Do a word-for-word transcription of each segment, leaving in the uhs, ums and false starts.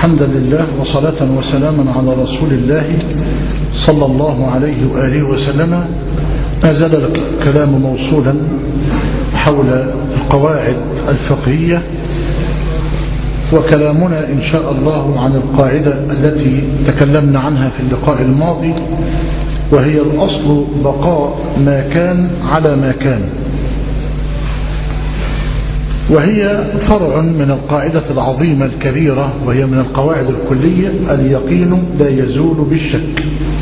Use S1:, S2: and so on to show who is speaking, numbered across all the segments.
S1: حمدا لله وصلاة وسلاما على رسول الله صلى الله عليه وآله وسلم. ما زال الكلام موصولا حول القواعد الفقهية، وكلامنا إن شاء الله عن القاعدة التي تكلمنا عنها في اللقاء الماضي، وهي الأصل بقاء ما كان على ما كان، وهي فرع من القاعدة العظيمة الكبيرة، وهي من القواعد الكلية: اليقين لا يزول بالشك.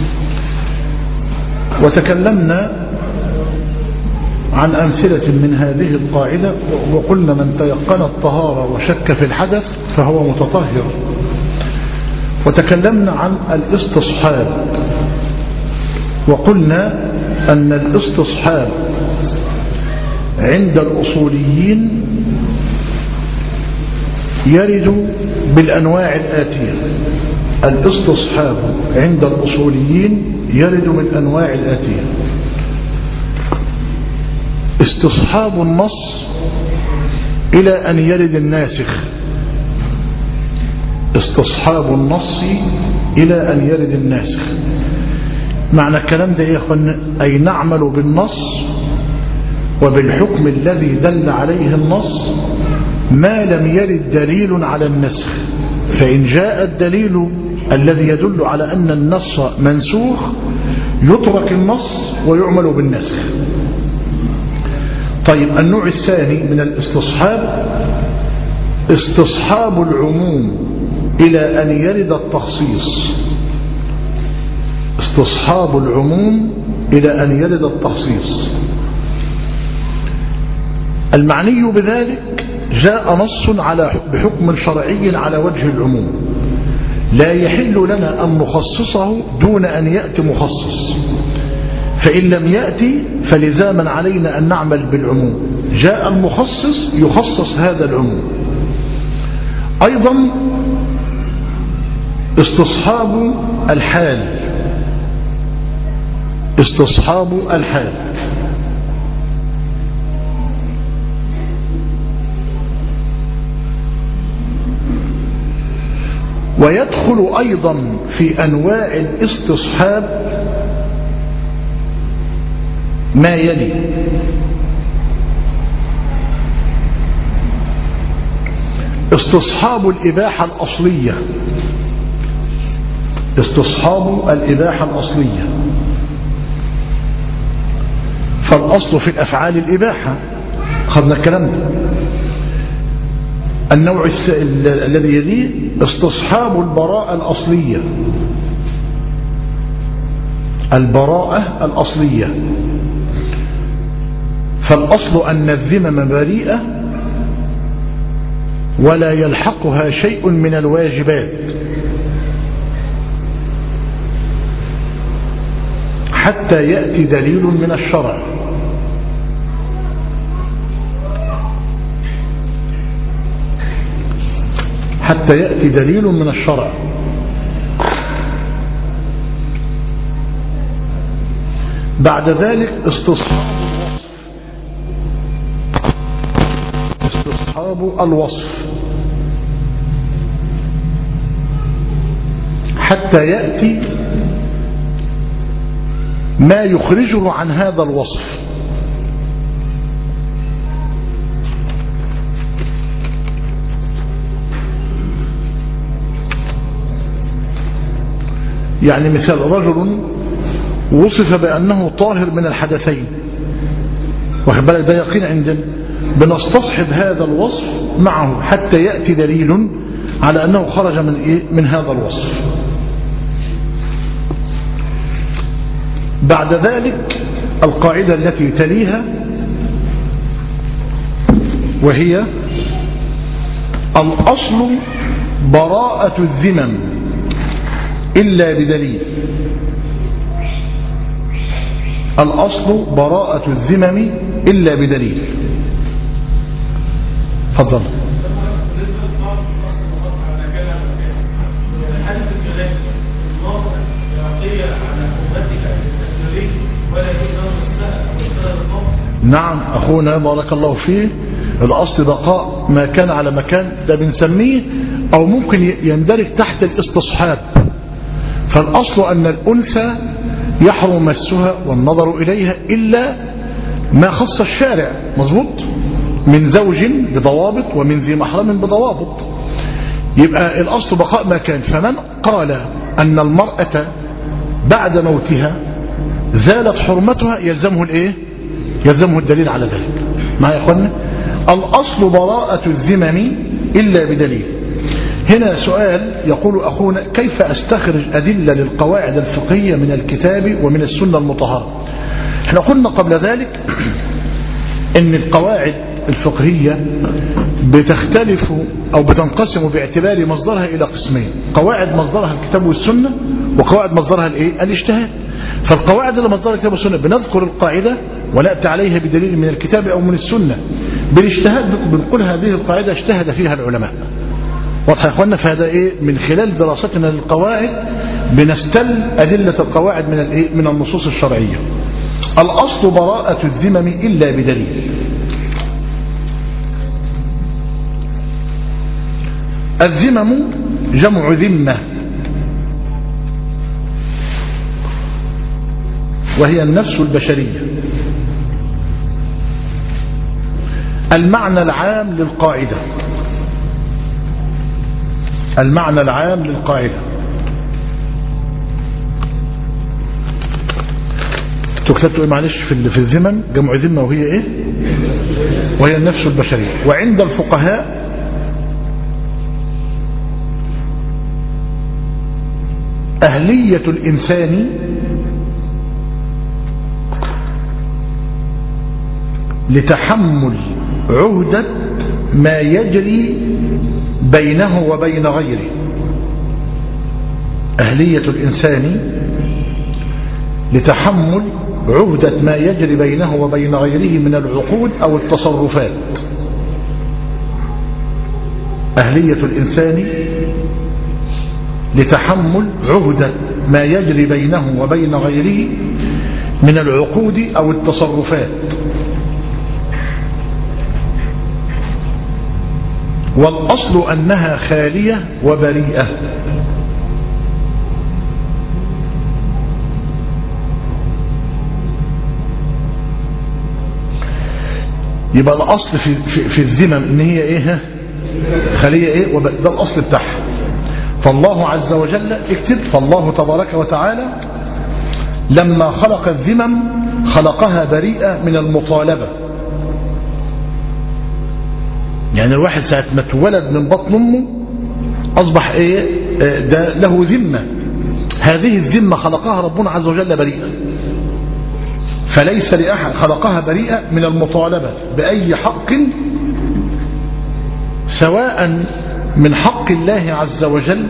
S1: وتكلمنا عن أمثلة من هذه القاعدة، وقلنا من تيقن الطهارة وشك في الحدث فهو متطهر. وتكلمنا عن الاستصحاب، وقلنا أن الاستصحاب عند الأصوليين يرد بالأنواع الآتية. الاستصحاب عند الأصوليين يرد بالأنواع الآتية: استصحاب النص إلى أن يرد الناسخ. استصحاب النص إلى أن يرد الناسخ. معنى الكلام ده يا أخوان، أي نعمل بالنص وبالحكم الذي دل عليه النص ما لم يرد دليل على النسخ. فإن جاء الدليل الذي يدل على أن النص منسوخ يترك النص ويعمل بالنسخ. طيب، النوع الثاني من الاستصحاب استصحاب العموم إلى أن يرد التخصيص. استصحاب العموم إلى أن يرد التخصيص. المعني بذلك: جاء نص على بحكم شرعي على وجه العموم، لا يحل لنا أن نخصصه دون أن يأتي مخصص، فإن لم يأتي فلزاما علينا أن نعمل بالعموم. جاء المخصص يخصص هذا العموم. أيضا استصحاب الحال. استصحاب الحال ويدخل أيضا في أنواع الاستصحاب ما يلي: استصحاب الإباحة الأصلية. استصحاب الإباحة الأصلية، فالأصل في الأفعال الإباحة، خذنا الكلام ده. النوع الذي يليه استصحاب البراءة الأصلية. البراءة الأصلية، فالأصل أن الذمم بريئة ولا يلحقها شيء من الواجبات حتى يأتي دليل من الشرع. حتى يأتي دليل من الشرع. بعد ذلك استصحاب استصحاب الوصف حتى يأتي ما يخرجه عن هذا الوصف. يعني مثال: رجل وصف بأنه طاهر من الحدثين، واخد بالك، ده يقين عندنا، بنستصحب هذا الوصف معه حتى يأتي دليل على أنه خرج من إيه؟ من هذا الوصف. بعد ذلك القاعدة التي تليها، وهي الأصل براءة الذمم إلا بدليل. الأصل براءة الذمم إلا بدليل. تفضل. نعم أخونا بارك الله فيه، الأصل بقاء ما كان على مكان، ده بنسميه أو ممكن يندرج تحت الاستصحاب. فالأصل أن الأنثى يحرم مسها والنظر إليها إلا ما خص الشارع، مظبوط، من زوج بضوابط ومن ذي محرم بضوابط. يبقى الأصل بقاء ما كان. فمن قال أن المرأة بعد موتها زالت حرمتها يلزمه الايه؟ يلزمه الدليل على ذلك. معايا يا اخوانا؟ الأصل براءة الذمم إلا بدليل. هنا سؤال يقول أخونا: كيف أستخرج أدلة للقواعد الفقهية من الكتاب ومن السنة المطهرة؟ احنا قلنا قبل ذلك ان القواعد الفقهية بتختلف أو بتنقسم باعتبار مصدرها إلى قسمين: قواعد مصدرها الكتاب والسنة، وقواعد مصدرها الايه؟ الاجتهاد. فالقواعد اللي مصدرها الكتاب والسنة بنذكر القاعدة ونأتي عليها بدليل من الكتاب أو من السنة. بالاجتهاد بنقول هذه القاعدة اجتهد فيها العلماء. واضح يا اخوانا؟ فهذا ايه؟ من خلال دراستنا للقواعد بنستل أدلة القواعد من الايه؟ من النصوص الشرعية. الأصل براءة الذمم إلا بدليل. الذمم جمع ذمة، وهي النفس البشرية. المعنى العام للقاعدة، المعنى العام للقاعدة تكتبت ايه معلش في في الذمم؟ جمع ذمة وهي ايه؟ وهي النفس البشرية. وعند الفقهاء أهلية الإنسان لتحمل عهدة ما يجري بينه وبين غيره. أهلية الإنسان لتحمل عهدة ما يجري بينه وبين غيره من العقود أو التصرفات. أهلية الإنسان لتحمل عهدة ما يجري بينه وبين غيره من العقود أو التصرفات. والأصل أنها خالية وبريئة. يبقى الأصل في, في, في الذمم إن هي إيه؟ خالية إيه؟ ده الأصل بتاعها. فالله عز وجل اكتب: فالله تبارك وتعالى لما خلق الذمم خلقها بريئة من المطالبة. يعني الواحد ساعة ما اتولد من بطن أمه أصبح إيه؟ ده له ذمة. هذه الذمة خلقها ربنا عز وجل بريئة، فليس لأحد. خلقها بريئة من المطالبة بأي حق، سواء من حق الله عز وجل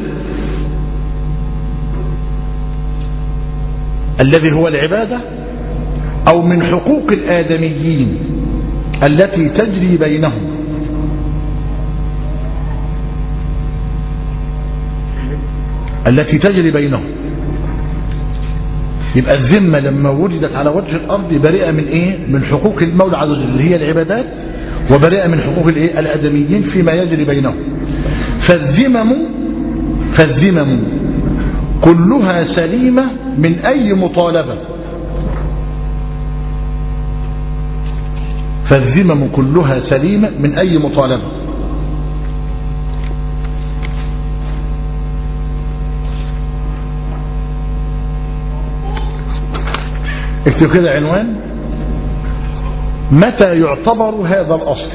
S1: الذي هو العبادة، أو من حقوق الآدميين التي تجري بينهم. التي تجري بينهم. يبقى الذمة لما وجدت على وجه الأرض بريئة من إيه؟ من حقوق المولى عز وجل اللي هي العبادات، وبريئة من حقوق الإيه؟ الآدميين فيما يجري بينهم. فالذمم فالذمم كلها سليمة من أي مطالبة. فالذمم كلها سليمة من أي مطالبة. اكتب كده عنوان: متى يعتبر هذا الأصل؟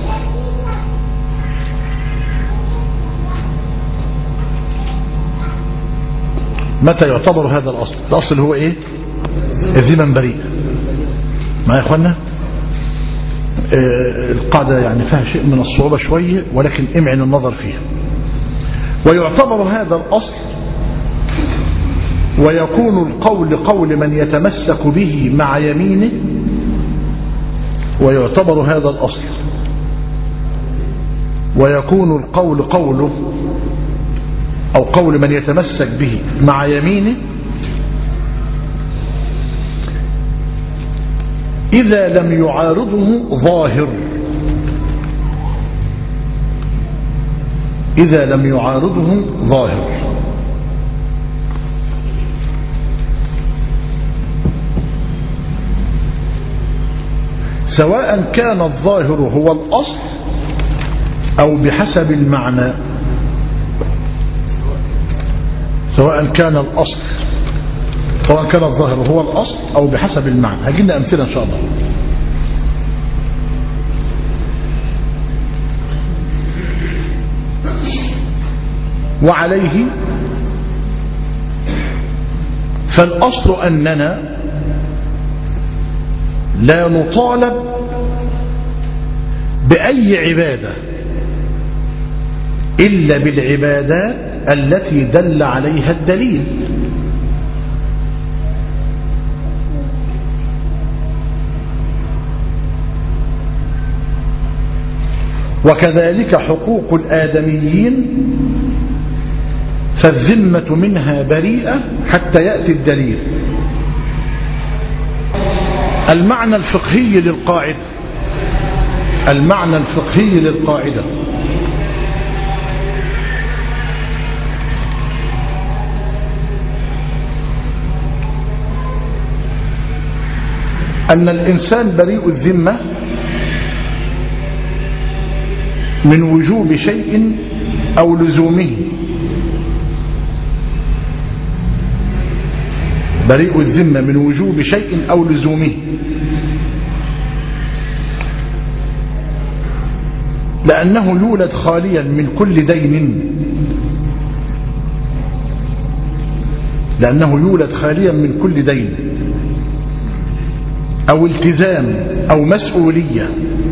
S1: متى يعتبر هذا الأصل؟ الأصل هو إيه؟ الذمم بريء. ما يا أخوانا؟ آه القاعدة يعني فيها شيء من الصعوبة شوية، ولكن امعن النظر فيها. ويعتبر هذا الأصل ويكون القول قول من يتمسك به مع يمينه. ويعتبر هذا الأصل ويكون القول قوله أو قول من يتمسك به مع يمينه إذا لم يعارضه ظاهر. إذا لم يعارضه ظاهر. سواء كان الظاهر هو الأصل أو بحسب المعنى. سواء كان الأصل سواء كان الظاهر هو الأصل أو بحسب المعنى. هجينا أمثلة إن شاء الله. وعليه فالأصل أننا لا نطالب بأي عبادة إلا بالعبادات التي دل عليها الدليل. وكذلك حقوق الآدميين فالذمة منها بريئة حتى يأتي الدليل. المعنى الفقهي للقاعدة المعنى الفقهي للقاعدة أن الإنسان بريء الذمة من وجوب شيء أو لزومه. بريء الذمة من وجوب شيء أو لزومه، لأنه يولد خاليا من كل دين لأنه يولد خاليا من كل دين أو التزام أو مسؤولية.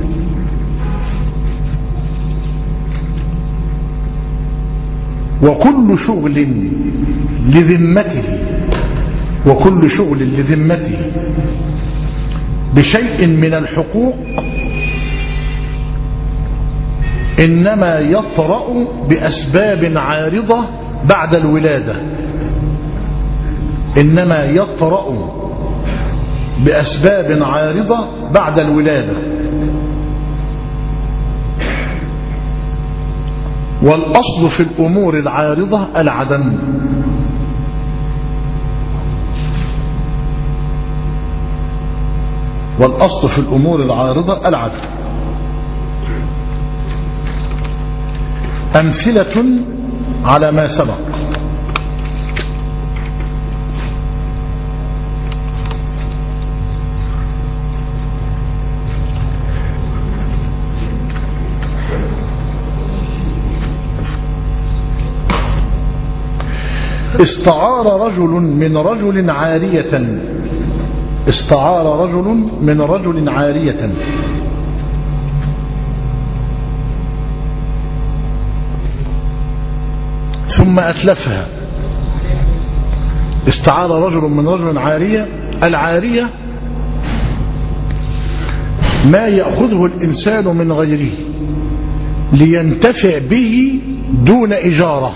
S1: وكل شغل لذمته وكل شغل لذمته بشيء من الحقوق إنما يطرأ بأسباب عارضة بعد الولادة إنما يطرأ بأسباب عارضة بعد الولادة. والأصل في الأمور العارضة العدم. والأصل في الأمور العارضة العدم. أمثلة على ما سبق: استعار رجل من رجل عارية استعار رجل من رجل عارية ثم أتلفها. استعار رجل من رجل عارية. العارية ما يأخذه الإنسان من غيره لينتفع به دون إجارة.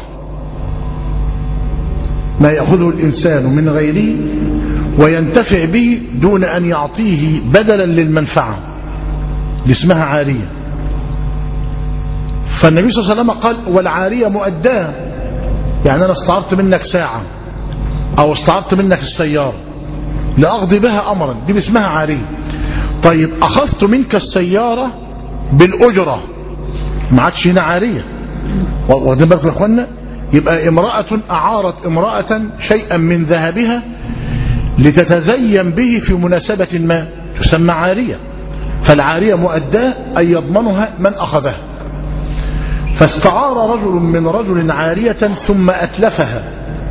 S1: ما يأخذه الإنسان من غيره وينتفع به دون أن يعطيه بدلا للمنفعة، اسمها عارية. فالنبي صلى الله عليه وسلم قال: والعارية مؤداة، يعني أنا استعرت منك ساعة أو استعرت منك السيارة لأقضي بها أمرا، دي اسمها عارية. طيب أخذت منك السيارة بالأجرة، ما عادش هنا عارية. واخدين بالكم يا اخوانا؟ يبقى امرأة أعارت امرأة شيئا من ذهبها لتتزين به في مناسبة ما، تسمى عارية. فالعارية مؤداة أي يضمنها من أخذها. فاستعار رجل من رجل عارية ثم أتلفها.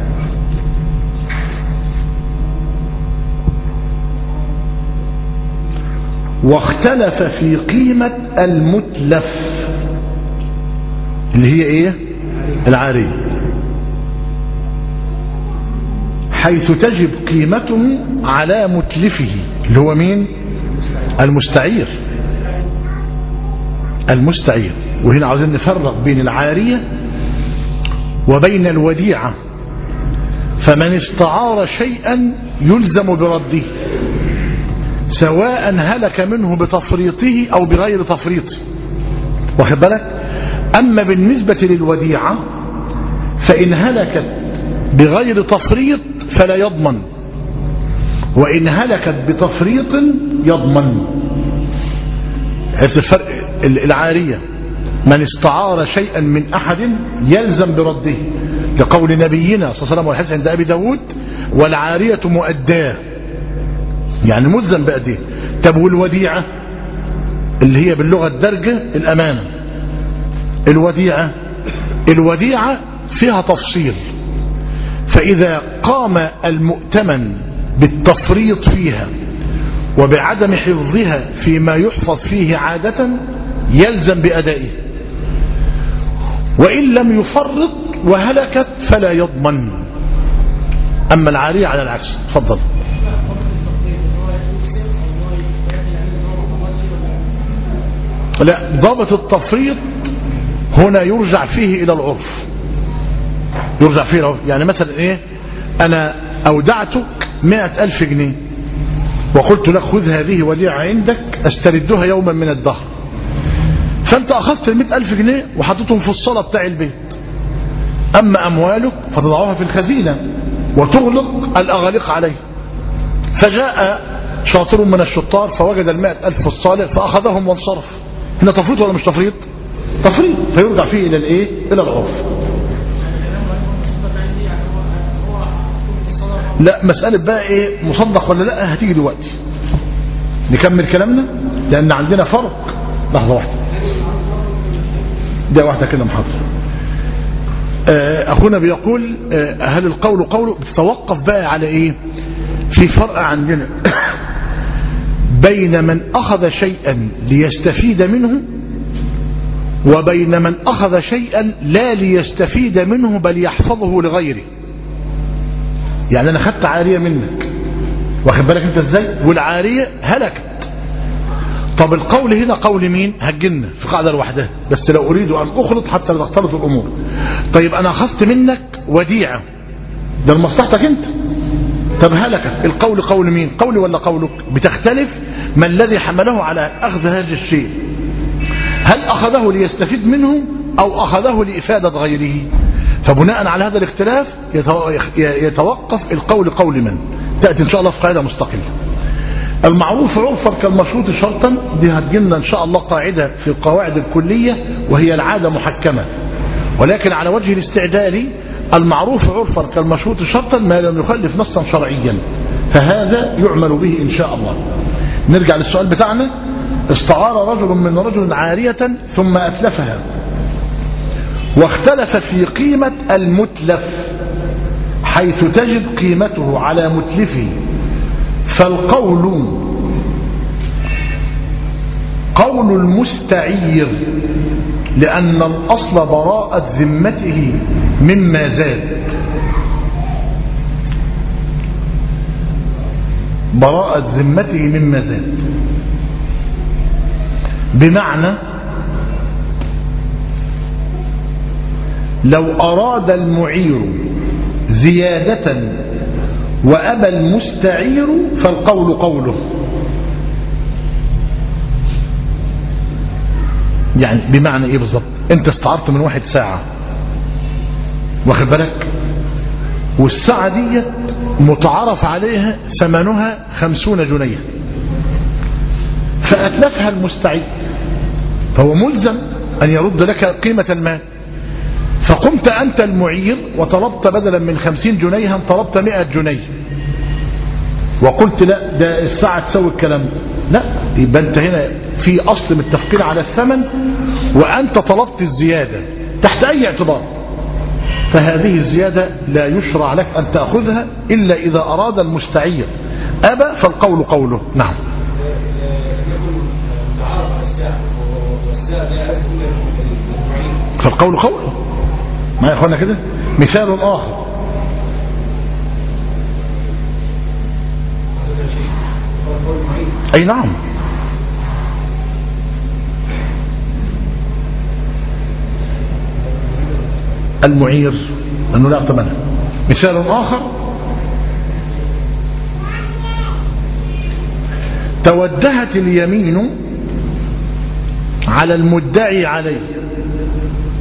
S1: واختلف في قيمة المتلف اللي هي ايه؟ العارية، حيث تجب قيمته على متلفه اللي هو مين؟ المستعير. المستعير. وهنا عاوزين نفرق بين العارية وبين الوديعة. فمن استعار شيئا يلزم برده سواء هلك منه بتفريطه أو بغير تفريطه. واخد بالك؟ أما بالنسبة للوديعة فإن هلكت بغير تفريط فلا يضمن، وإن هلكت بتفريط يضمن. هذا الفرق. العارية من استعار شيئا من أحد يلزم برده، لقول نبينا صلى الله عليه وسلم والحديث عند أبي داود: والعارية مؤداه، يعني ملزم بأديه. طب والوديعة اللي هي باللغة الدارجة الأمانة، الوديعة الوديعة فيها تفصيل، فإذا قام المؤتمن بالتفريط فيها وبعدم حفظها فيما يحفظ فيه عادة يلزم بأدائه، وإن لم يفرط وهلكت فلا يضمن. أما العارية على العكس. تفضل. لا، ضابط التفريط هنا يرجع فيه إلى العرف، يرجع فيه العرف. يعني مثلا إيه، أنا أودعتك مئة ألف جنيه وقلت لك خذ هذه وديعة عندك أستردها يوما من الدهر، فأنت أخذت المئة ألف جنيه وحطيتهم في الصالة بتاع البيت. أما أموالك فتضعها في الخزينة وتغلق الأغاليق عليه. فجاء شاطر من الشطار فوجد المئة ألف في الصالة فأخذهم وانصرف. هنا تفريط ولا مش تفريط؟ تفريط، فيرجع فيه إلى الإيه؟ إلى العرف. لا، مسألة بقى إيه مصدق ولا لا هتيجي دلوقتي. نكمل كلامنا لأن عندنا فرق. لحظة واحدة، ده واحدة كده محاضرة. أخونا بيقول هل القول قوله؟ بتتوقف بقى على إيه؟ في فرق عندنا بين من أخذ شيئا ليستفيد منه وبين من أخذ شيئا لا ليستفيد منه بل يحفظه لغيره. يعني أنا خدت عارية منك، واخد بالك أنت إزاي؟ والعارية هلكت. طب القول هنا قول مين؟ هجلنا في قاعدة لوحدها، بس لو أريد أن أخلط حتى لا تختلط الأمور. طيب أنا أخذت منك وديعة، ده لمصلحتك أنت. طب هلكت، القول قول مين؟ قولي ولا قولك؟ بتختلف ما الذي حمله على أخذ هذا الشيء، هل أخذه ليستفيد منه أو أخذه لإفادة غيره؟ فبناء على هذا الاختلاف يتوقف القول قول من. تأتي إن شاء الله في قاعدة مستقلة. المعروف عرفا كالمشروط شرطا، دي هتجينا إن شاء الله قاعدة في القواعد الكلية وهي العادة محكمة، ولكن على وجه الاستعدال المعروف عرفا كالمشروط شرطا ما لم يخلف نصا شرعيا، فهذا يعمل به إن شاء الله. نرجع للسؤال بتاعنا. استعار رجل من رجل عارية ثم أتلفها واختلف في قيمة المتلف حيث تجد قيمته على متلفه، فالقول قول المستعير لأن الأصل براءة ذمته مما زاد، براءة ذمته مما زاد، بمعنى لو أراد المعير زيادة وأبى المستعير فالقول قوله. يعني بمعنى ايه بالظبط؟ انت استعرت من واحد ساعة، واخد بالك، والساعة دي متعارف عليها ثمنها خمسون جنيه، فأتلفها المستعير فهو ملزم أن يرد لك قيمة المال. فقمت أنت المعير وطلبت بدلا من خمسين جنيها طلبت مئة جنيه وقلت لا ده الساعة تسوي الكلام، لا، يبقى أنت هنا في أصل من التفكير على الثمن وأنت طلبت الزيادة تحت أي اعتبار، فهذه الزيادة لا يشرع لك أن تأخذها إلا إذا أراد المستعير، أبى فالقول قوله. نعم. فالقول قوله. ما يا أخوانا كده مثال آخر. أي نعم. المعير أنه لا ثمنه. مثال آخر توجهت اليمين على المدعي عليه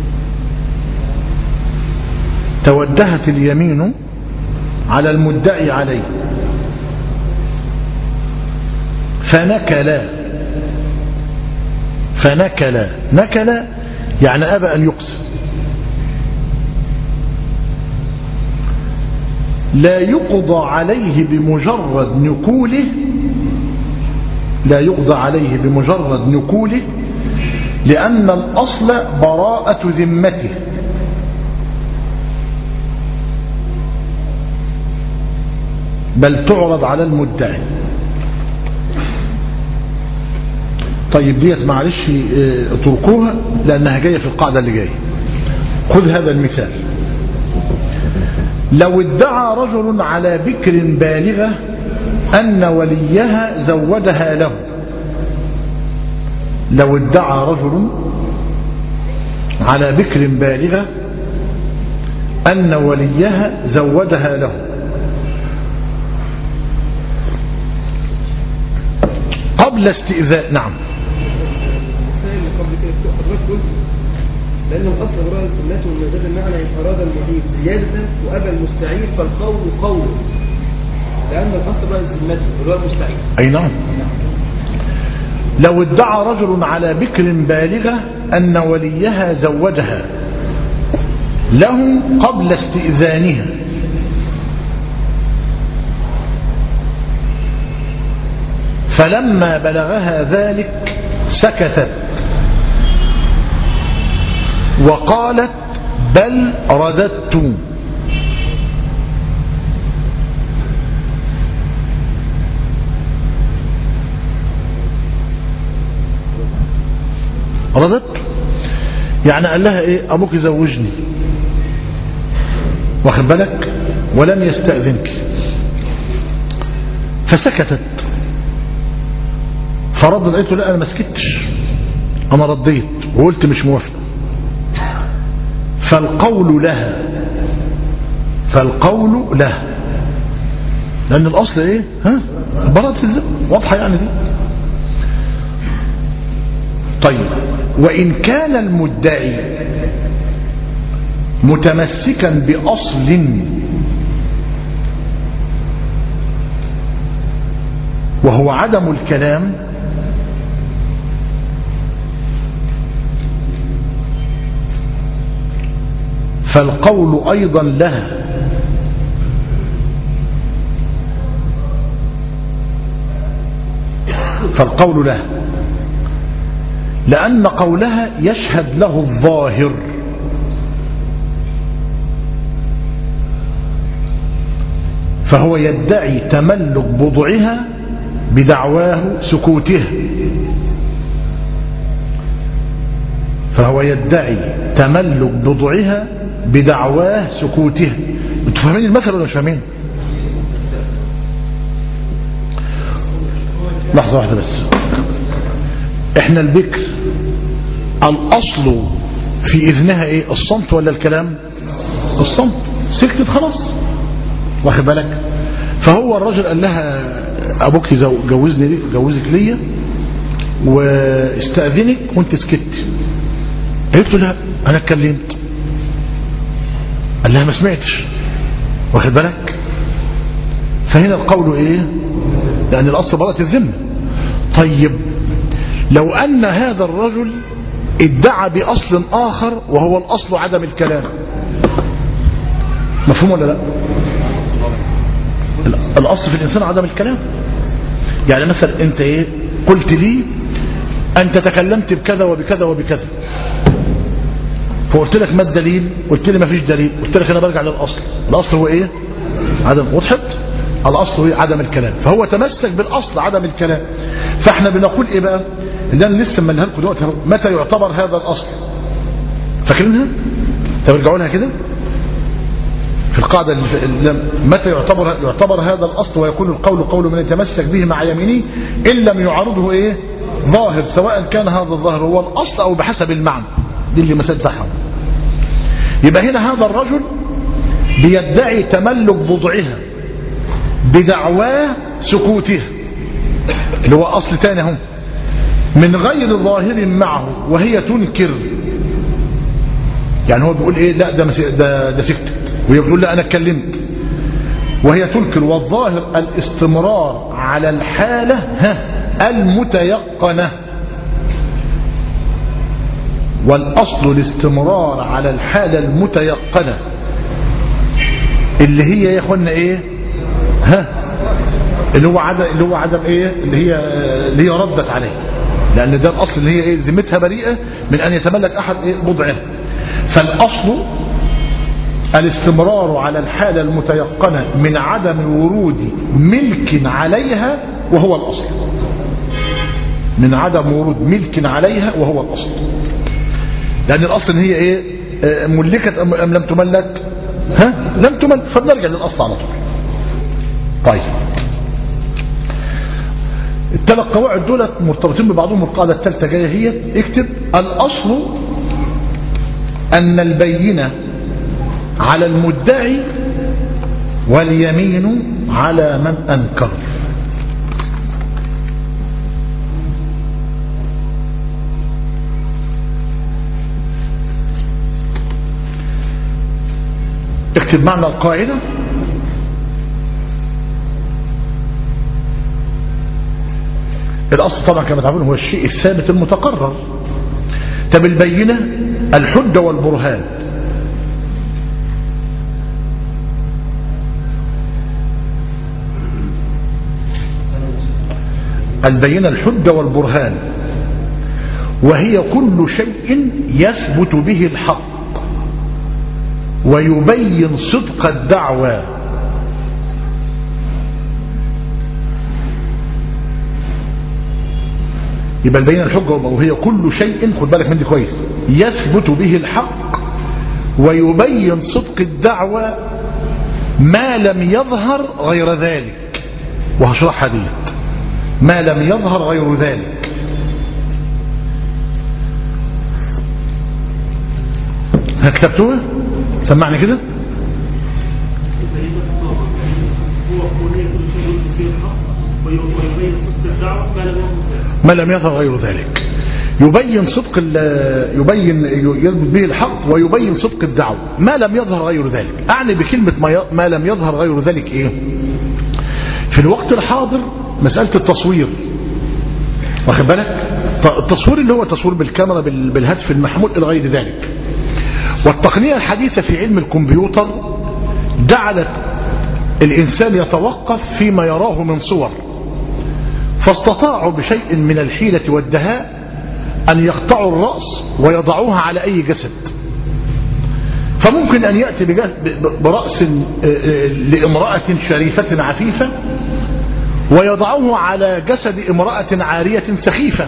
S1: توجهت اليمين على المدعي عليه فنكلا فنكلا نكلا يعني أبى أن يقسم. لا يقضى عليه بمجرد نكوله لا يقضى عليه بمجرد نكوله لأن الأصل براءة ذمته، بل تعرض على المدعي. طيب ديت معلش اتركوها لأنها جاية في القاعدة اللي جاية. خذ هذا المثال: لو ادعى رجل على بكر بالغة أن وليها زوجها له. لو ادعى رجل على بكر بالغة أن وليها زوجها له، قبل استئذان. نعم.
S2: لأنه أصل براءة الذمة ومن زاد المعنى إن أراد المعيب زيادة وأبى المستعير فالقول قول، لأن الأصل براءة الذمة هو المستعير.
S1: أي نعم. لو ادعى رجل على بكر بالغة أن وليها زوجها له قبل استئذانها، فلما بلغها ذلك سكتت وقالت بل رددت. رددت يعني قال لها ايه؟ ابوك زوجني، واخد بالك، ولم يستأذنك، فسكتت. فرد قالت له لا انا ما سكتش، انا رديت وقلت مش موافق. فالقول لها فالقول لها لأن الأصل إيه؟ ها؟ براءة الذمة، واضحة يعني دي. طيب وإن كان المدعي متمسكا بأصل وهو عدم الكلام، فالقول أيضا لها. فالقول لها لأن قولها يشهد له الظاهر، فهو يدعي تملك بضعها بدعواه سكوتها فهو يدعي تملك بضعها بدعواه سكوتها. انتوا فاهمين المثل ولا مش فاهمين؟ لحظة واحدة بس. احنا البكر الاصل في اذنها ايه؟ الصمت ولا الكلام؟ الصمت. سكتت خلاص، واخد بالك. فهو الرجل قال لها ابوك جوزني جوزك ليا واستأذنك وانت سكت. قلت له لا انا اتكلمت. قال لها ما سمعتش، واخد بالك. فهنا القول ايه؟ لان الاصل براءة الذمة. طيب لو ان هذا الرجل ادعى باصل اخر وهو الاصل عدم الكلام، مفهوم ولا لا؟ الاصل في الانسان عدم الكلام. يعني مثلا انت ايه قلت لي انت تكلمت بكذا وبكذا وبكذا، فقلت لك ما الدليل؟ قلت لي ما فيش دليل. قلت لك انا برجع للاصل. الاصل هو ايه؟ عدم. وضحت؟ الاصل هو عدم الكلام، فهو تمسك بالاصل عدم الكلام. فاحنا بنقول ايه بقى اللي انا لسه منها لكم دلوقتي؟ متى يعتبر هذا الاصل؟ فاكرينها؟ طب ارجعوا لها كده في القاعده اللي متى يعتبر يعتبر هذا الاصل ويكون القول قول من يتمسك به مع يمينه ان لم يعارضه ايه؟ ظاهر، سواء كان هذا الظاهر هو الاصل او بحسب المعنى. دي اللي مسألة تحهم. يبقى هنا هذا الرجل بيدعي تملك بضعها بدعواه سكوتها، اللي هو اصل تاني اهو، من غير ظاهر معه وهي تنكر. يعني هو بيقول ايه؟ لا ده ده ده سكتت. وهي بتقول لا أنا اتكلمت، وهي تنكر. والظاهر الاستمرار على الحالة ها المتيقنة، والأصل الاستمرار على الحالة المتيقنة اللي هي يا اخوانا ايه ها اللي هو عدم اللي هو عدم ايه اللي هي اللي هي ردت عليه، لأن ده الأصل اللي هي ايه ذمتها بريئة من أن يتملك أحد ايه بضعه. فالأصل الاستمرار على الحالة المتيقنة من عدم ورود ملك عليها وهو الأصل، من عدم ورود ملك عليها وهو الأصل، لأن الأصل هي إيه ملكة أم لم تملك؟ ها لم تملك، فبنرجع للأصل على طول. طيب الثلاث قواعد دولت مرتبطين ببعضهم. القاعدة الثالثة جاية هي اكتب الأصل أن البينة على المدعي واليمين على من أنكر. اكتب معنى القاعدة. الأصل طبعا كما تعرفون هو الشيء الثابت المتقرر. طب البينة الحجة والبرهان. البينة الحجة والبرهان، وهي كل شيء يثبت به الحق ويبين صدق الدعوى يبقى البينة الحجة وهي كل شيء، خد بالك من دي كويس، يثبت به الحق ويبين صدق الدعوى ما لم يظهر غير ذلك. وهشرحها دي ما لم يظهر غير ذلك. كتبتوها؟ سمعني كده. ما لم يظهر غير ذلك، يبين صدق يبين يثبت به الحق ويبين صدق الدعوة ما لم يظهر غير ذلك. أعني بكلمة ما لم يظهر غير ذلك إيه؟ في الوقت الحاضر مسألة التصوير، واخد بالك؟ التصوير اللي هو تصوير بالكاميرا بالهاتف المحمول إلى غير ذلك. والتقنية الحديثة في علم الكمبيوتر جعلت الإنسان يتوقف فيما يراه من صور، فاستطاعوا بشيء من الحيلة والدهاء أن يقطعوا الرأس ويضعوها على أي جسد. فممكن أن يأتي برأس لامرأة شريفة عفيفة ويضعوه على جسد امرأة عارية سخيفة،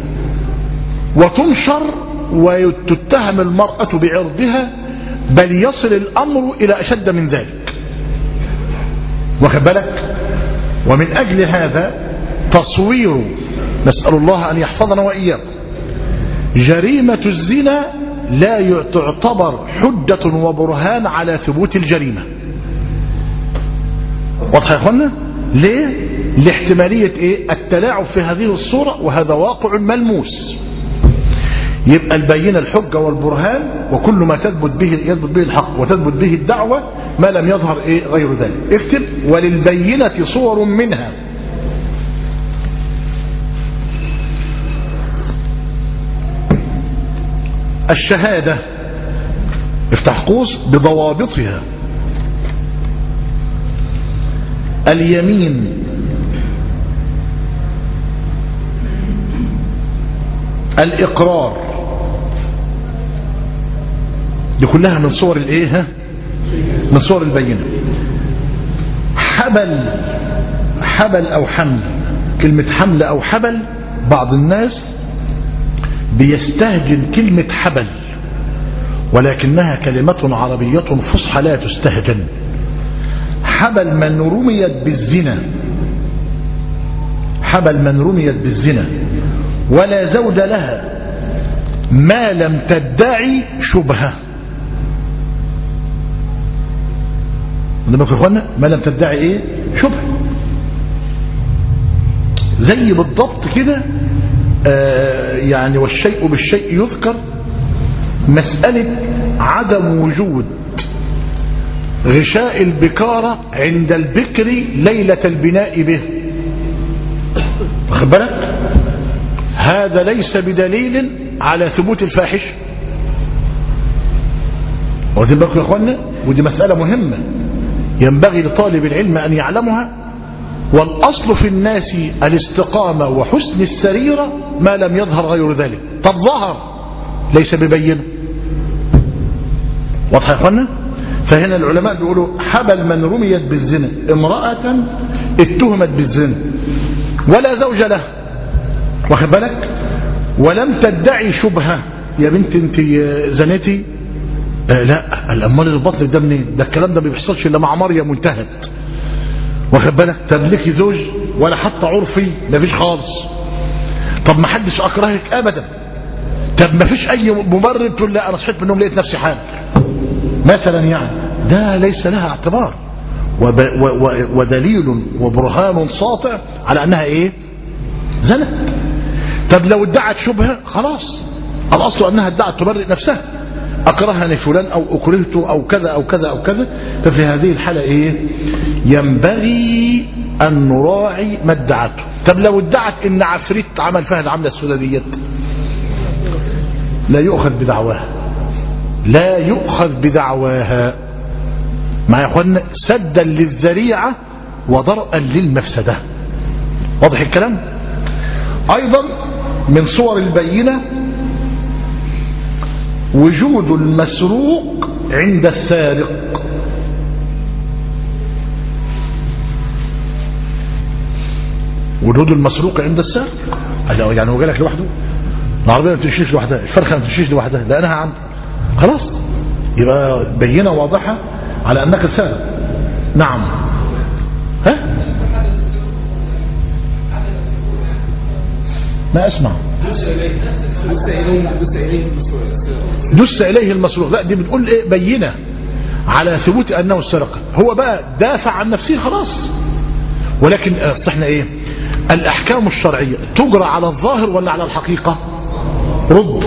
S1: وتنشر وتتهم المرأة بعرضها، بل يصل الأمر إلى أشد من ذلك، واخد بالك؟ ومن أجل هذا تصوير، نسأل الله أن يحفظنا وإياكم، جريمة الزنا لا تعتبر حجة وبرهان على ثبوت الجريمة. واضح يا اخوانا؟ ليه؟ لاحتمالية ايه؟ التلاعب في هذه الصورة، وهذا واقع ملموس. يبقى البينة الحجة والبرهان وكل ما تثبت به يثبت به الحق وتثبت به الدعوة ما لم يظهر ايه غير ذلك. اكتب وللبينة صور منها. الشهادة افتح قوس بضوابطها. اليمين، الإقرار، دي كلها من صور الايه من صور البينة. حبل، حبل او حمل، كلمة حمل او حبل بعض الناس بيستهجن كلمة حبل، ولكنها كلمة عربية فصحى لا تستهجن. حبل من رميت بالزنا، حبل من رميت بالزنا ولا زوج لها ما لم تدعي شبهة. عندما في اخوانا ما لم تدعي ايه شبهة، زي بالضبط كده. آه يعني والشيء بالشيء يذكر. مسألة عدم وجود غشاء البكارة عند البكر ليلة البناء به. واخد بالك؟ هذا ليس بدليل على ثبوت الفاحشة. واخدين بالكم يا اخوانا؟ ودي مسألة مهمة ينبغي لطالب العلم أن يعلمها. والأصل في الناس الاستقامة وحسن السريرة ما لم يظهر غير ذلك. طب ظهر ليس ببينه. واضح يا اخوانا؟ فهنا العلماء بيقولوا حبل من رميت بالزنا امرأة اتهمت بالزنا ولا زوج له، واخد بالك، ولم تدعي شبهة يا بنت انت زنتي، آه لا الأمال البطل ده منين؟ ده الكلام ده ما بيحصلش الا مع مريم وانتهت، واخد بالك. طب ليكي زوج ولا حتى عرفي؟ ما فيش خالص. طب ما حدش اكرهك ابدا. طب ما فيش اي مبرر تقول لا انا صحيت من النوم لقيت نفسي حامل مثلا، يعني ده ليس لها اعتبار ودليل وبرهان ساطع على انها ايه؟ زنت. طب لو ادعت شبهه خلاص، الاصل انها ادعت تبرئ نفسها، اكرهني فلان او اكرهته او كذا او كذا او كذا. ففي هذه الحاله ايه؟ ينبغي ان نراعي ما ادعته. طب لو ادعت ان عفريت عمل فيها العمله السودانيه، لا يؤخذ بدعواها، لا يؤخذ بدعواها مع يا اخوانا، سدا للذريعه وضرءا للمفسده. واضح الكلام؟ ايضا من صور البينه وجود المسروق عند السارق. وجود المسروق عند السارق يعني هو جالك لوحده، العربيه ما بتمشيش لوحدها، الفرخه ما بتمشيش لوحدها، لانها عنده خلاص، يبقى بينه واضحه على انك سارق. نعم. ها؟ ما اسمع. دس إليه المسروق، لا دي بتقول ايه؟ بينة على ثبوت أنه السرقة. هو بقى دافع عن نفسه خلاص. ولكن احنا ايه؟ الأحكام الشرعية تجرى على الظاهر ولا على الحقيقة؟ رد.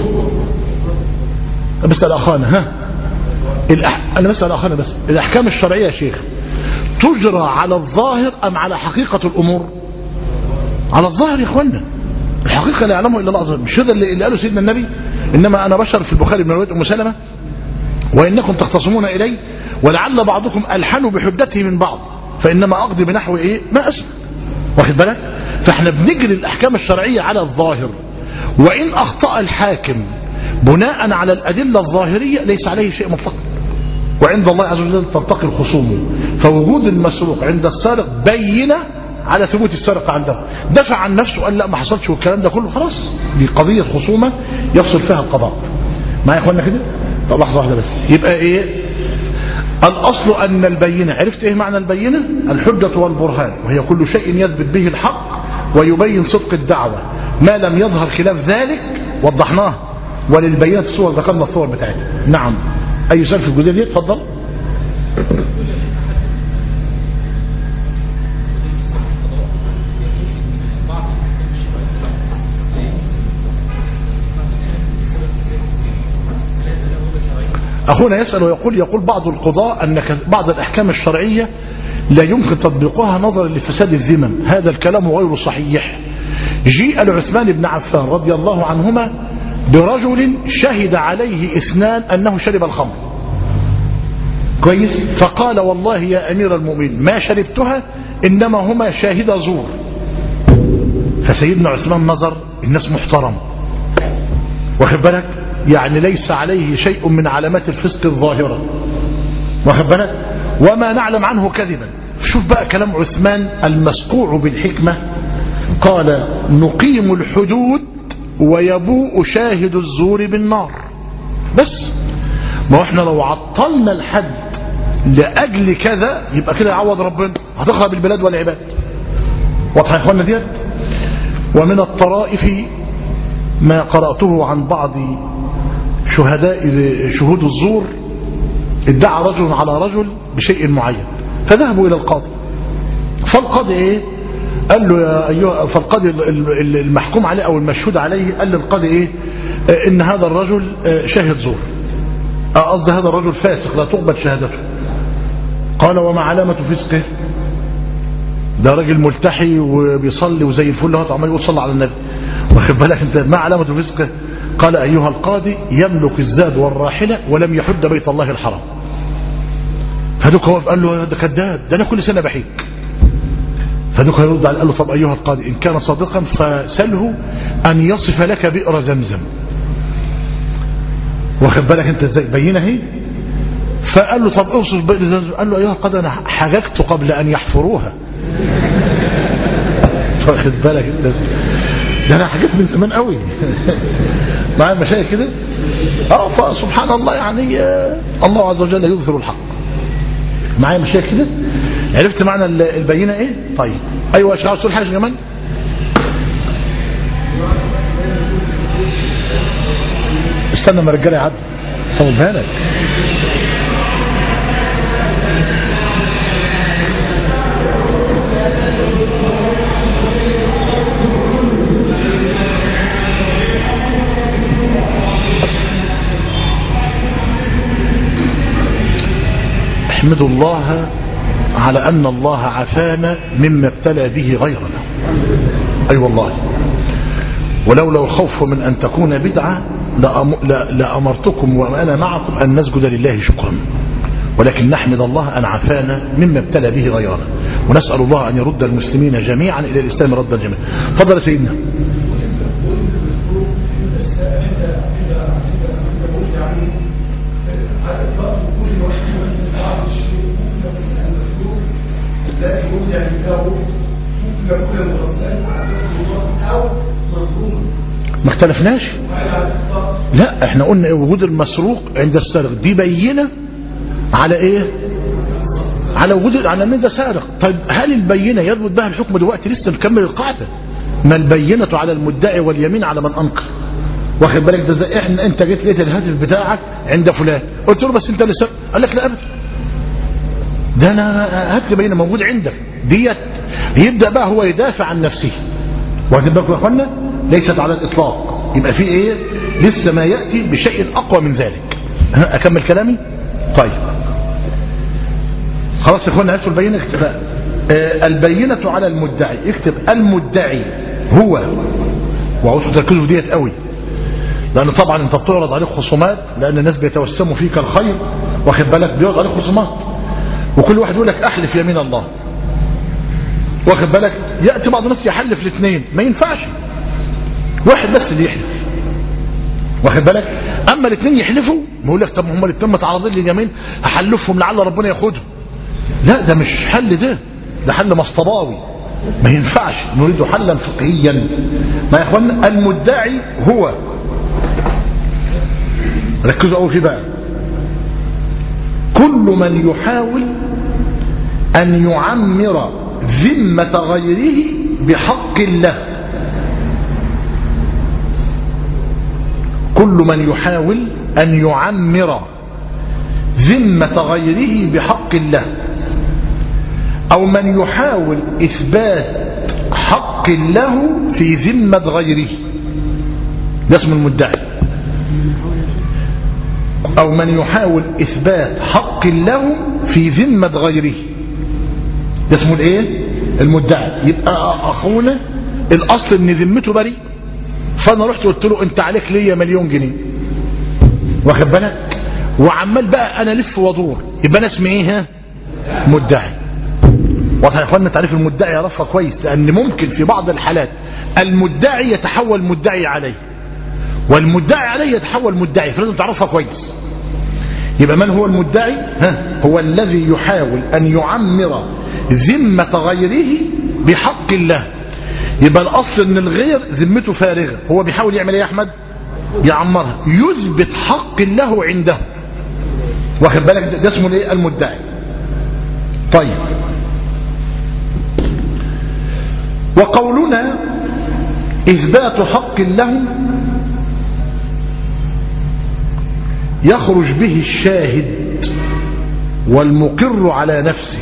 S1: بسأل أخانا ها الأح... أنا بسأل أخانا بس الأحكام الشرعية يا شيخ تجرى على الظاهر أم على حقيقة الأمور؟ على الظاهر يا اخوانا، الحقيقة لا يعلمه إلا الله. مش هذا اللي قاله سيدنا النبي؟ إنما أنا بشر، في البخاري من رواية أم سلمة، وإنكم تختصمون إلي ولعل بعضكم ألحن بحجته من بعض فإنما أقضي بنحو إيه ما أسمع. واخد بالك؟ فإحنا بنجري الأحكام الشرعية على الظاهر، وإن أخطأ الحاكم بناء على الأدلة الظاهرية ليس عليه شيء مطلق، وعند الله عز وجل تلتقي الخصوم. فوجود المسروق عند السارق بينة على ثبوت السرقة عنده. دفع عن نفسه قال لا ما حصلش والكلام ده كله خلاص، دي قضية خصومة يفصل فيها القضاء. معايا يا اخوانا كده؟ طب لحظة واحدة بس. يبقى ايه الاصل؟ ان البينة، عرفت ايه معنى البينة؟ الحجة والبرهان، وهي كل شيء يثبت به الحق ويبين صدق الدعوة ما لم يظهر خلاف ذلك وضحناه. وللبينة الصور ذكرنا الصور بتاعتها. نعم. اي سؤال في الجزئية دي؟ اتفضل. أخونا يسأل ويقول يقول بعض القضاء أن بعض الأحكام الشرعية لا يمكن تطبيقها نظرا لفساد الذمم. هذا الكلام غير صحيح. جيء لعثمان بن عفان رضي الله عنهما برجل شهد عليه اثنان أنه شرب الخمر كويس، فقال والله يا أمير المؤمنين ما شربتها إنما هما شاهد زور. فسيدنا عثمان نظر، الناس محترم واخد بالك، يعني ليس عليه شيء من علامات الفسق الظاهرة واخد بالك، وما نعلم عنه كذبا. شوف بقى كلام عثمان المسقوع بالحكمة، قال نقيم الحدود ويبوء شاهد الزور بالنار. بس ما احنا لو عطلنا الحد لأجل كذا يبقى كده يعوض ربنا، هتخرب البلاد والعباد. واضح يا اخوانا ديت؟ ومن الطرائف ما قرأته عن بعض شهداء شهود الزور، ادعى رجل على رجل بشيء معين فذهبوا إلى القاضي، فالقاضي ايه قال له يا أيها، فالقاضي المحكوم عليه أو المشهود عليه قال للقاضي ايه إن هذا الرجل شاهد زور، قصد هذا الرجل فاسق لا تقبل شهادته. قال وما علامة فسقه؟ ده راجل ملتحي وبيصلي وزي الفل اهو عمال يقول صلى على النبي، واخد بالك انت؟ ما علامة فسقه؟ قال أيها القاضي يملك الزاد والراحلة ولم يحد بيت الله الحرام. فدوك هو قال له ده كذاب، ده انا كل سنة بحيك. فدوك يرد عليه قال له طب أيها القاضي إن كان صادقا فسله أن يصف لك بئر زمزم. واخد بالك انت ازاي؟ بينه اهي. فقال له طب اوصف بئر زمزم. قال له أيها القاضي أنا حججت قبل أن يحفروها. واخد بالك انت؟ ده انا حاجات من زمان قوي. مع المشايخ كده. اه فسبحان الله يعني الله عز وجل يظهر الحق. معايا مشايخ كده. عرفت معنى البينة ايه؟ طيب ايوه يا شيخ عاوز تقول حاجه كمان؟ استنى ما الرجاله يعدوا. طب بالك احمدوا الله على أن الله عافانا مما ابتلى به غيرنا. أي والله. ولولا الخوف من أن تكون بدعة لأمرتكم وأنا معكم أن نسجد لله شكرا، ولكن نحمد الله أن عافانا مما ابتلى به غيرنا، ونسأل الله أن يرد المسلمين جميعا إلى الإسلام ردا جميعا. تفضل يا سيدنا. ما اختلفناش. لا احنا قلنا وجود المسروق عند السارق دي بينة على ايه؟ على وجود على ان ده سارق. طيب هل البينة يثبت بها الحكم دلوقتي؟ لسه نكمل القاعدة. ما البينة على المدعي واليمين على من انكر. واخد بالك ده زي احنا انت جيت لقيت الهاتف بتاعك عند فلان قلت له بس انت اللي سرق، قال لك لا ابدا ده انا هات لي بينة موجود عندك ديت. يبدا بقى هو يدافع عن نفسه. واخد بالكم يا اخوانا؟ ليست على الاطلاق. يبقى في ايه؟ لسه ما ياتي بشيء اقوى من ذلك. اكمل كلامي؟ طيب خلاص يا اخوانا عرفتوا البينه. اكتب آه البينه على المدعي. اكتب المدعي هو، وعاوزكم تركزوا في ديت قوي، لان طبعا انت بتعرض عليك خصومات، لان الناس بيتوسموا فيك الخير. واخد بالك؟ بيعرض عليك خصومات وكل واحد يقول لك احلف يمين الله. واخد بالك؟ ياتي بعض الناس يحلف الاثنين، ما ينفعش واحد بس اللي يحلف. واخد بالك؟ اما الاثنين يحلفوا بيقول لك طب هم الاثنين متعارضين لي يمين هحلفهم لعل ربنا ياخدهم. لا ده مش حل، ده ده حل مصطباوي ما ينفعش. نريد حلا فقهيا. ما يا اخوانا المدعي هو، ركزوا قوي فيه بقى، كل من يحاول ان يعمر ذمة غيره بحق الله. كل من يحاول أن يعمر ذمة غيره بحق الله، أو من يحاول إثبات حق له في ذمة غيره، ده اسم المدعي. أو من يحاول إثبات حق له في ذمة غيره، ده اسمه الايه؟ المدعي. يبقى اخونا الاصل ان ذمته بريء، فانا رحت قلت له انت عليك ليا مليون جنيه. واخد بالك؟ وعمال بقى انا لف وادور، يبقى انا اسمي ايه؟ ها؟ مدعي. واضح يا اخوانا تعريف المدعي؟ يعرفها كويس، لان ممكن في بعض الحالات المدعي يتحول مدعي عليه، والمدعي عليه يتحول مدعي، فلازم تعرفها كويس. يبقى من هو المدعي؟ ها؟ هو الذي يحاول ان يعمر ذمة غيره بحق الله. يبقى الاصل ان الغير ذمته فارغة، هو بيحاول يعمل ايه يا احمد؟ يعمرها، يثبت حق الله عنده. واخد بالك؟ ده اسمه ايه؟ المدعي. طيب وقولنا اثبات حق له يخرج به الشاهد والمقر على نفسه.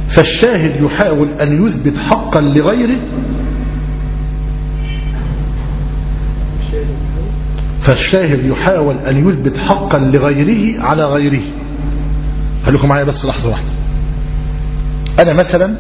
S1: فالشاهد يحاول أن يثبت حقا لغيره فالشاهد يحاول أن يثبت حقا لغيره على غيره. خليكم معايا بس لحظة واحدة. أنا مثلا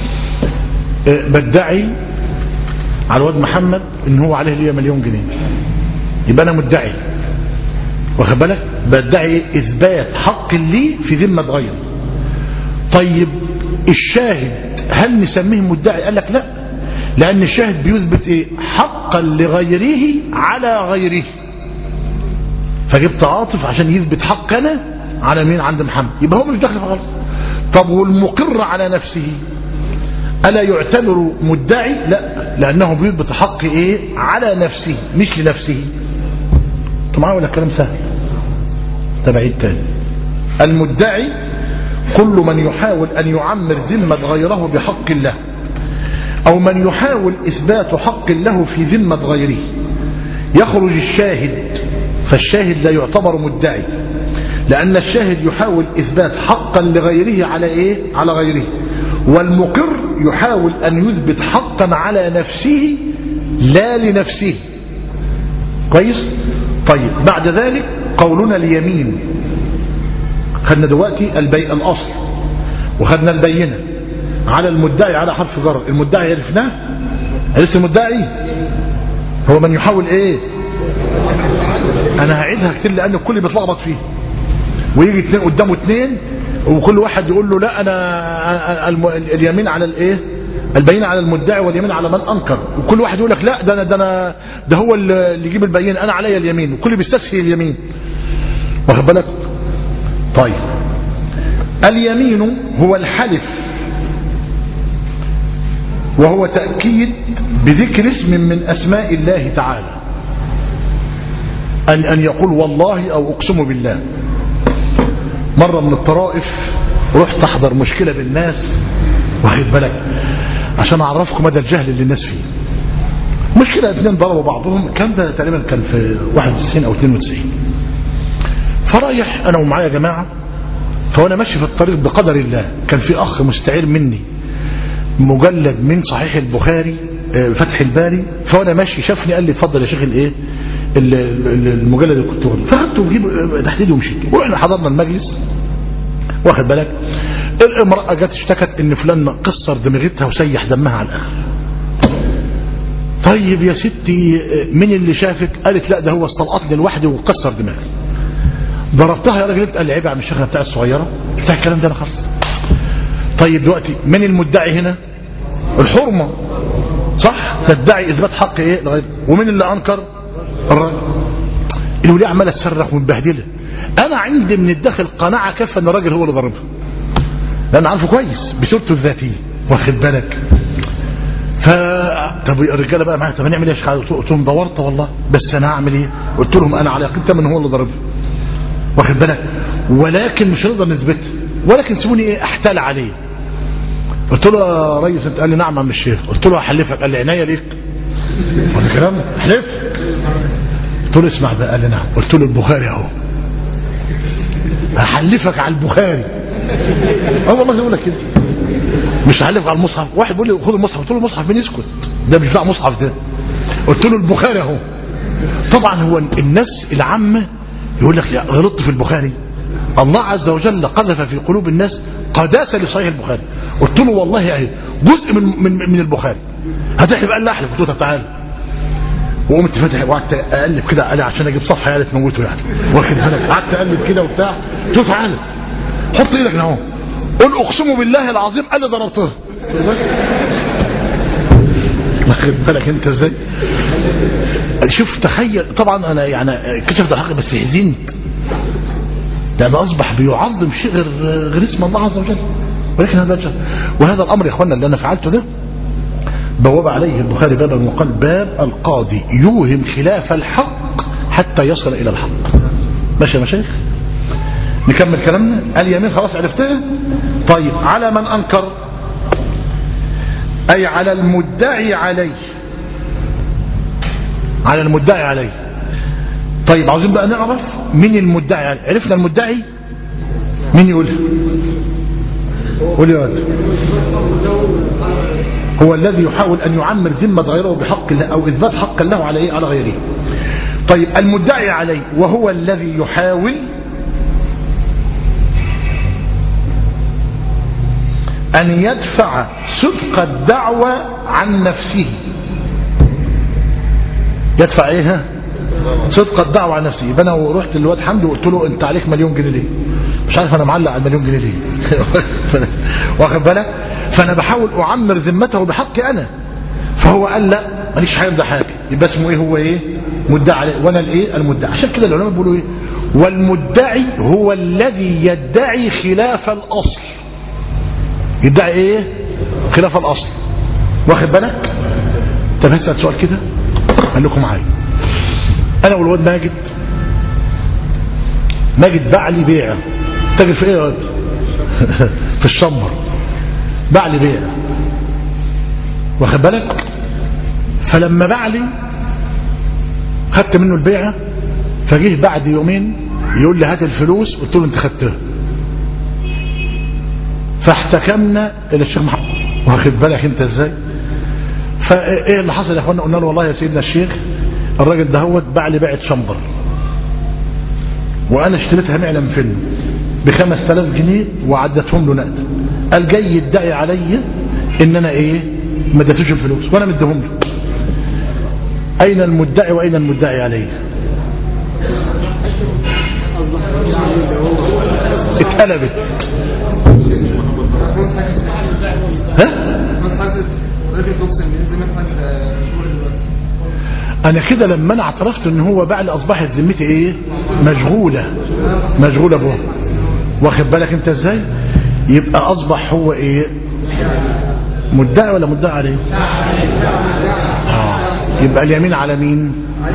S1: بدعي على الواد محمد إن هو عليه ليه مليون جنيه، يبقى أنا مدعي، واخد بالك؟ بدعي إثبات حق لي في ذمة غيره. طيب الشاهد هل نسميه مدعي؟ قال لك لا، لأن الشاهد بيثبت إيه؟ حقا لغيره على غيره. فجبت عاطف عشان يثبت حقنا على مين؟ عند محمد، يبقى هو مش داخل خالص. طب والمقر على نفسه ألا يعتبر مدعي؟ لا، لأنه بيثبت حق إيه؟ على نفسه مش لنفسه. انتوا معايا ولا الكلام سهل؟ تبعيد تاني. المدعي كل من يحاول أن يعمر ذمة غيره بحق الله، أو من يحاول إثبات حق له في ذمة غيره. يخرج الشاهد، فالشاهد لا يعتبر مدعي، لأن الشاهد يحاول إثبات حقا لغيره على إيه؟ على غيره. والمقر يحاول أن يثبت حقا على نفسه لا لنفسه. كويس؟ طيب بعد ذلك قولنا اليمين. خدنا دلوقتي البيع الأصل، وخدنا البينة على المدعي على حرف جر. المدعي عرفناه، عرفت المدعي هو من يحاول ايه؟ انا هعيدها كتير لان الكل بيتلخبط فيه، ويجي اتنين قدامه اتنين وكل واحد يقول له لا انا اليمين على الايه؟ البينة على المدعي واليمين على من انكر، وكل واحد يقول لك لا ده انا ده انا ده هو اللي يجيب البينة، انا عليا اليمين، وكل بيستسهل اليمين، واخد بالك؟ طيب اليمين هو الحلف، وهو تأكيد بذكر اسم من أسماء الله تعالى، أن أن يقول والله أو أقسم بالله. مرة من الطرائف رحت أحضر مشكلة بالناس، واخد بالك، عشان أعرفكم مدى الجهل اللي الناس فيه. مشكلة اثنين ضربوا بعضهم، كان ده تقريبا كان في واحد وتسعين أو اثنين وتسعين. فرايح أنا ومعايا جماعة، فوانا ماشي في الطريق بقدر الله كان في أخ مستعير مني مجلد من صحيح البخاري فتح الباري، فوانا ماشي شافني قال لي اتفضل يا شيخ الايه المجلد اللي كنت واخده، فاخدته وجيب تحديده ومشيت. واحنا حضرنا المجلس، واخد بالك، الامرأة جت اشتكت ان فلان قصر دماغتها وسيح دمها على الاخر. طيب يا ستي مين اللي شافك؟ قالت لا ده هو استلقطني لوحدي وكسر دماغي. ضربتها يا راجل، قال لي عيب يا عم الشيخ بتاع الصغيره بتاع الكلام ده انا خلاص. طيب دلوقتي من المدعي هنا؟ الحرمه، صح؟ تدعي اثبات حق ايه لغايه، ومن اللي انكر؟ الراجل. الوليه عماله تصرخ ومبهدله. انا عندي من الداخل قناعه كافه ان الراجل هو اللي ضربها، لان عارفه كويس بصورته الذاتيه، واخد بالك. ف طب الرجاله بقى معايا، طب هنعمل ايه يا شيخ؟ قلت لهم دورت والله، بس انا هعمل ايه؟ قلت لهم انا على يقين تام ان هو اللي ضربها، واخد بالك، ولكن مش هنقدر نثبتها، ولكن سيبوني ايه احتال عليه. قلت له يا ريس انت؟ قال لي نعم عم الشيخ. قلت له هحلفك. قال لي عناية ليك. هذا كلام حلف؟ قلت له اسمع ده. قال لي نعم. قلت له البخاري اهو، هحلفك على البخاري. اه والله زي ما لك كده، مش هحلفك على المصحف. واحد بيقول لي خد المصحف، قلت له المصحف مين؟ يسكت، ده مش بتاع مصحف ده. قلت له البخاري اهو. طبعا هو الناس العامه يقول لك يا غلطت في البخاري، الله عز وجل قذف في قلوب الناس قداسه لصحيح البخاري. قلت له والله اهي جزء من من من البخاري، هتحلف؟ قال لا احلف. قلت له طب تعالى، وقمت فاتح وقعدت اقلب كده، قال لي عشان اجيب صفحه يعني تموته يعني، واخد بالك، قعدت اقلب كده وبتاع. قلت له تعالى حط ايدك هنا اهو، قل اقسم بالله العظيم. قال لي ضربته. واخد بالك انت ازاي؟ شوف تخيل، طبعا انا يعني كشفت الحق بس يحزنني، لأن أصبح بيعظم شيء غير غير اسم الله عز وجل، ولكن هذا الجهل. وهذا الأمر يا أخوانا اللي أنا فعلته ده بواب عليه البخاري بابا وقال باب القاضي يوهم خلاف الحق حتى يصل إلى الحق. ماشي يا مشايخ؟ نكمل كلامنا. اليمين خلاص عرفتها. طيب على من أنكر؟ أي على المدعي عليه، على المدعي عليه. طيب عاوزين بقى نعرف مين المدعي عليه. عرفنا المدعي مين؟ يقول قول يا ولد. هو الذي يحاول أن يعمر ذمة غيره بحق الله أو إثبات حق الله على إيه؟ على غيره. طيب المدعي عليه وهو الذي يحاول أن يدفع صدق الدعوة عن نفسه. يدفع ايه؟ صدق الدعوة عن نفسه. يبقى انا رحت للواد حمدي وقلت له انت عليك مليون جنيه ليه؟ مش عارف انا معلق على المليون جنيه ليه. واخد بالك؟ فانا بحاول اعمر ذمته بحقي انا. فهو قال لا ماليش حاجه ده حاجه، يبقى اسمه ايه؟ هو ايه؟ مدعي عليه، وانا الايه؟ المدعي. عشان كده العلماء بيقولوا ايه؟ والمدعي هو الذي يدعي خلاف الاصل. يدعي ايه؟ خلاف الاصل. واخد بالك؟ طب هسأل سؤال كده قال لكم معايا. انا والواد ماجد ماجد باع لي بيعه. تاجر في ايه يا واد؟ في الشمبر. باع لي بيعه. واخد بالك؟ فلما باع لي خدت منه البيعه، فجيه بعد يومين يقول لي هات الفلوس، قلت له انت خدتها. فاحتكمنا الى الشيخ محمد. واخد بالك انت ازاي؟ فايه اللي حصل يا اخوانا؟ قلنا له والله يا سيدنا الشيخ الراجل ده هو باع لي بيعه شمبر وانا اشتريتها معلم فيلم ب خمسة آلاف جنيه وعدتهم له نقد. قال جاي يدعي علي ان انا ايه؟ ما اديتوش الفلوس وانا مديهم له. اين المدعي واين المدعي عليه؟ اتقلبت. ها؟ انا كده لما انا اعترفت ان هو باع لي اصبحت ذمتي ايه؟ مشغوله مشغوله به. واخد بالك انت ازاي؟ يبقى اصبح هو ايه؟ مدعي ولا مدعي عليه؟ آه. يبقى اليمين على مين؟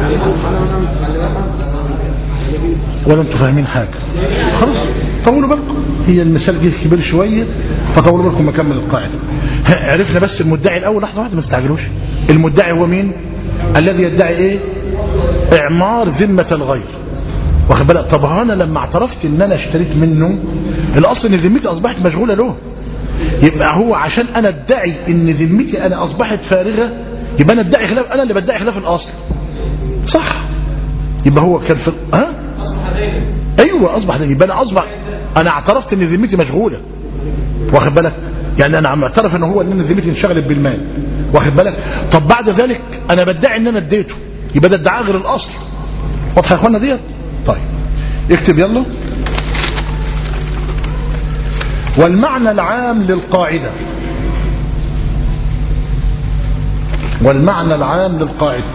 S1: ولا انتوا فاهمين حاجه؟ خلاص طولوا بالكم، هي المثال جه كبير شويه فطولوا بالكم مكمل القاعده. عرفنا بس المدعي الاول. لحظه واحده ما تستعجلوش. المدعي هو مين؟ الذي يدعي ايه؟ اعمار ذمه الغير. واخد بالك؟ طب انا لما اعترفت ان انا اشتريت منه الاصل ان ذمتي اصبحت مشغوله له، يبقى هو عشان انا ادعي ان ذمتي انا اصبحت فارغه يبقى انا ادعي خلاف، انا اللي بدعي خلاف الاصل. صح؟ يبقى هو كان في ها؟ ايوه اصبح ده. يبقى انا اصبح انا اعترفت ان ذمتي مشغوله. واخد بالك؟ يعني انا عم اعترف ان هو ان ذمتي انشغلت بالمال. واخد بالك؟ طب بعد ذلك انا بدعي ان انا اديته، يبقى ده ادعاء غير الاصل. واضحه يا اخوانا ديت؟ طيب اكتب يلا. والمعنى العام للقاعده والمعنى العام للقاعده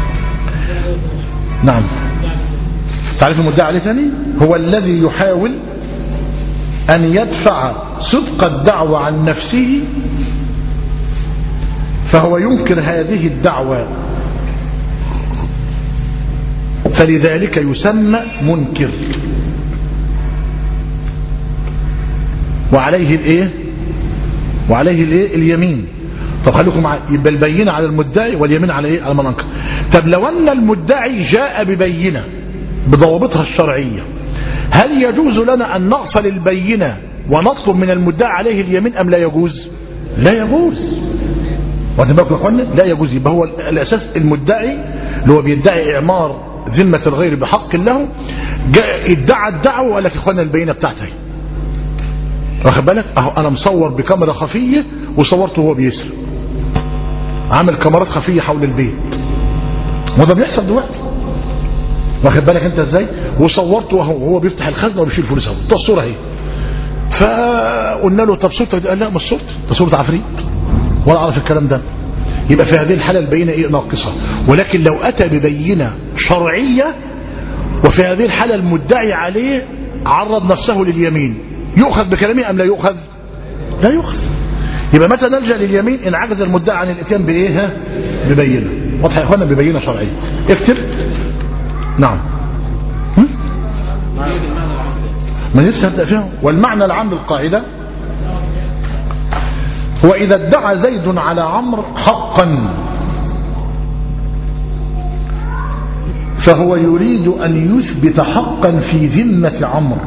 S1: نعم. تعرف المدعي عليه ثاني؟ هو الذي يحاول أن يدفع صدق الدعوة عن نفسه فهو ينكر هذه الدعوة فلذلك يسمى منكر. وعليه الايه؟ وعليه الايه؟ اليمين. طب خليكم معايا. يبقى البينة على المدعي واليمين على ايه؟ على من انكر. طب لو ان المدعي جاء ببينة بضوابطها الشرعية، هل يجوز لنا أن نغفل البينة ونطلب من المدعي عليه اليمين أم لا يجوز؟ لا يجوز. لا يجوز. يبقى هو الأساس المدعي اللي هو بيدعي إعمار ذمة الغير بحق له جاء ادعى الدعوة وقال لك إخوانا البينة بتاعتي. واخد بالك؟ أهو أنا مصور بكاميرا خفية وصورته وهو بيسرق. عامل كاميرات خفية حول البيت وده بيحصل دلوقتي. واخد بالك انت ازاي؟ وصورته وهو بيفتح الخزنه وبيشيل فلوس اهو. ده الصوره اهي. فقلنا له طب صورتك؟ قال لا مش صورتي، ده صوره عفريت ولا اعرف الكلام ده. يبقى في هذه الحاله البينه ايه؟ ناقصه. ولكن لو اتى ببينه شرعيه وفي هذه الحاله المدعي عليه عرض نفسه لليمين، يؤخذ بكلامه ام لا يؤخذ؟ لا يؤخذ. يبقى متى نلجا لليمين؟ ان عجز المدعي عن الاتيان بايه؟ ببينه. واضح يا اخوانا؟ ببينه شرعيه. اكتب. نعم. ما لسه هبدأ فيها. والمعنى العام للقاعدة هو إذا ادعى زيد على عمرو حقا فهو يريد أن يثبت حقا في ذمة عمرو.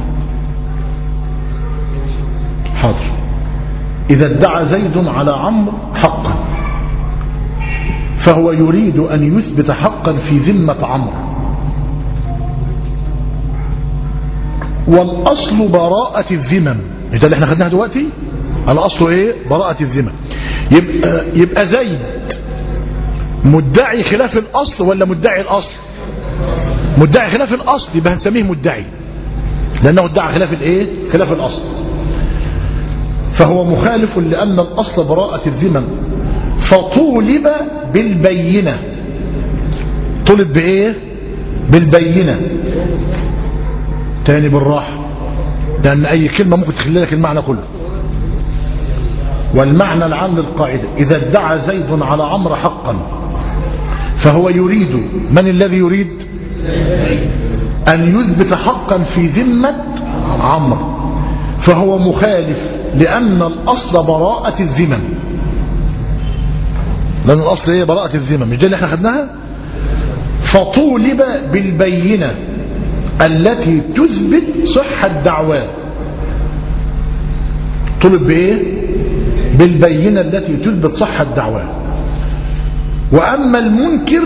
S1: حاضر. إذا ادعى زيد على عمرو حقا فهو يريد أن يثبت حقا في ذمة عمرو والأصل براءة الذمم. مش ده اللي احنا خدناها دلوقتي؟ الأصل ايه؟ براءة الذمم. يبقى, يبقى زيد مدعي خلاف الأصل ولا مدعي الأصل؟ مدعي خلاف الأصل، يبقى هنسميه مدعي لأنه ادعى خلاف الايه؟ خلاف الأصل. فهو مخالف لأن الأصل براءة الذمم، فطولب بالبينة. طلب بإيه؟ بالبينة. تاني بالراحة، لأن أي كلمة ممكن تخلي لك المعنى كله. والمعنى العام للقاعدة: إذا ادعى زيد على عمرو حقا فهو يريد، من الذي يريد؟ أن يثبت حقا في ذمة عمرو، فهو مخالف لأن الأصل براءة الذمم. لأن الأصل إيه؟ براءة الذمم. مش ده اللي احنا خدناها؟ فطولب بالبينة التي تثبت صحة دعواه. طلب بإيه؟ بالبينة التي تثبت صحة دعواه. وأما المنكر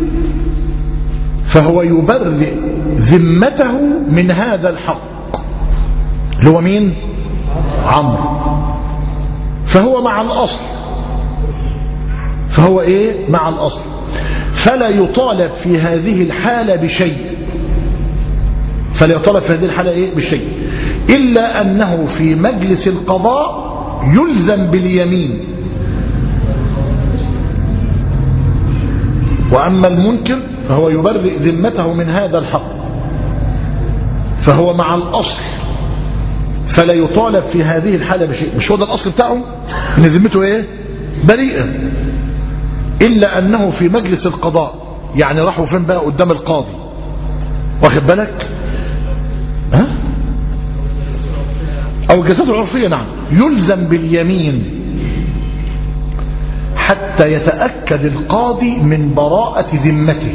S1: فهو يبرئ ذمته من هذا الحق، اللي هو مين؟ عمرو. فهو مع الأصل، فهو إيه؟ مع الأصل، فلا يطالب في هذه الحالة بشيء، فلا يطالب في هذه الحالة إيه؟ بشيء، إلا أنه في مجلس القضاء يلزم باليمين. وأما المنكر فهو يبرئ ذمته من هذا الحق، فهو مع الأصل، فلا يطالب في هذه الحالة بشيء. مش هو ده الأصل بتاعه؟ إن ذمته إيه؟ بريئة. إلا أنه في مجلس القضاء، يعني راحوا فين بقى؟ قدام القاضي، واخد بالك؟ ها؟ أو الجزاءات العرفية، نعم، يلزم باليمين حتى يتأكد القاضي من براءة ذمته.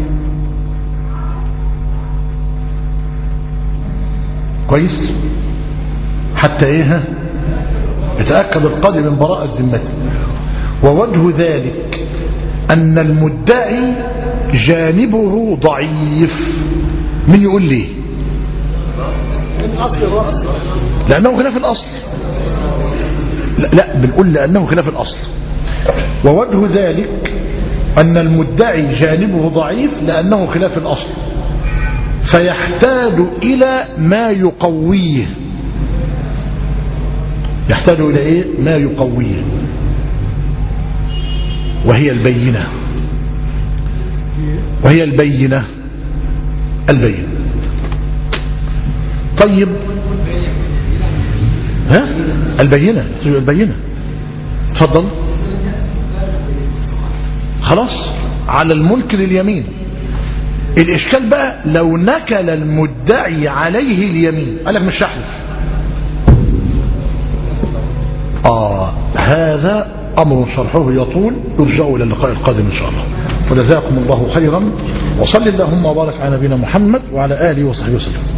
S1: كويس؟ حتى ايه؟ يتأكد القاضي من براءة ذمته. ووجه ذلك أن المدعي جانبه ضعيف. من يقول لي؟ لأنه خلاف الأصل. لا, لا بنقول لأنه خلاف الأصل. ووجه ذلك أن المدعي جانبه ضعيف لأنه خلاف الأصل، فيحتاج إلى ما يقويه. يحتاج إلى إيه؟ ما يقويه، وهي البينة. وهي البينة البينة. طيب، ها؟ البينة البينة. تفضل. خلاص، على المنكر اليمين. الإشكال بقى لو نكل المدعي عليه اليمين، قال لك مش هحلف. آه هذا أمر شرحه يطول، يرجع إلى اللقاء القادم إن شاء الله. وجزاكم الله خيرا، وصل اللهم وبارك على نبينا محمد وعلى آله وصحبه وسلم.